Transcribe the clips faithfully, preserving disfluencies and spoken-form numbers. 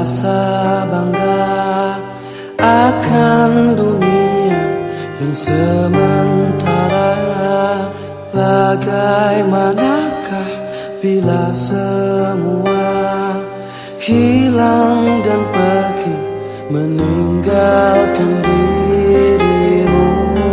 rasa bangga akan dunia yang sementara. Bagaimanakah bila semua hilang dan pergi meninggalkan dirimu?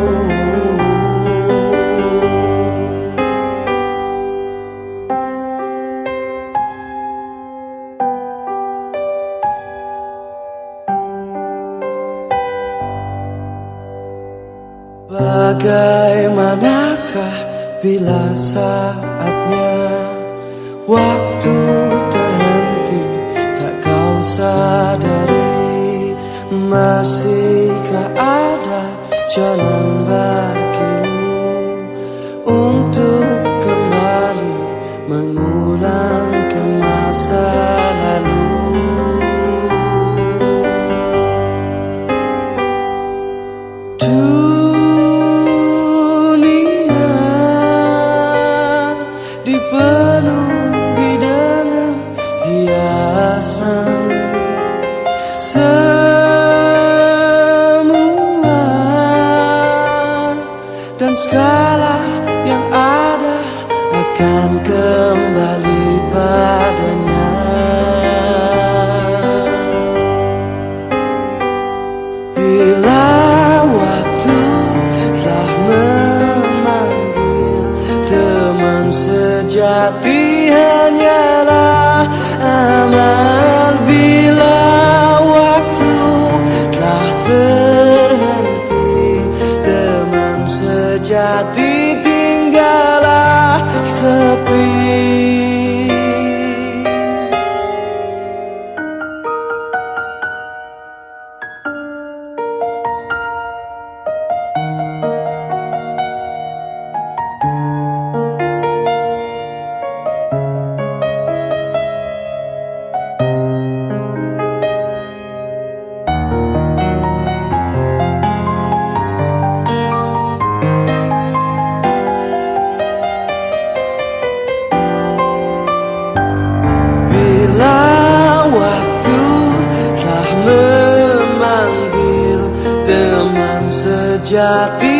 Bagaimanakah bila saatnya waktu terhenti, tak kau sadari? Masihkah ada jalan bagimu untuk kembali mengulang ke masa lalu? Dipenuhi dengan hiasan, semua dan segala yang ada akan kembali padanya. Bila waktu telah memanggil, teman sejati hanyalah amal. Bila waktu telah terhenti, teman sejati tinggallah sepi. Sejati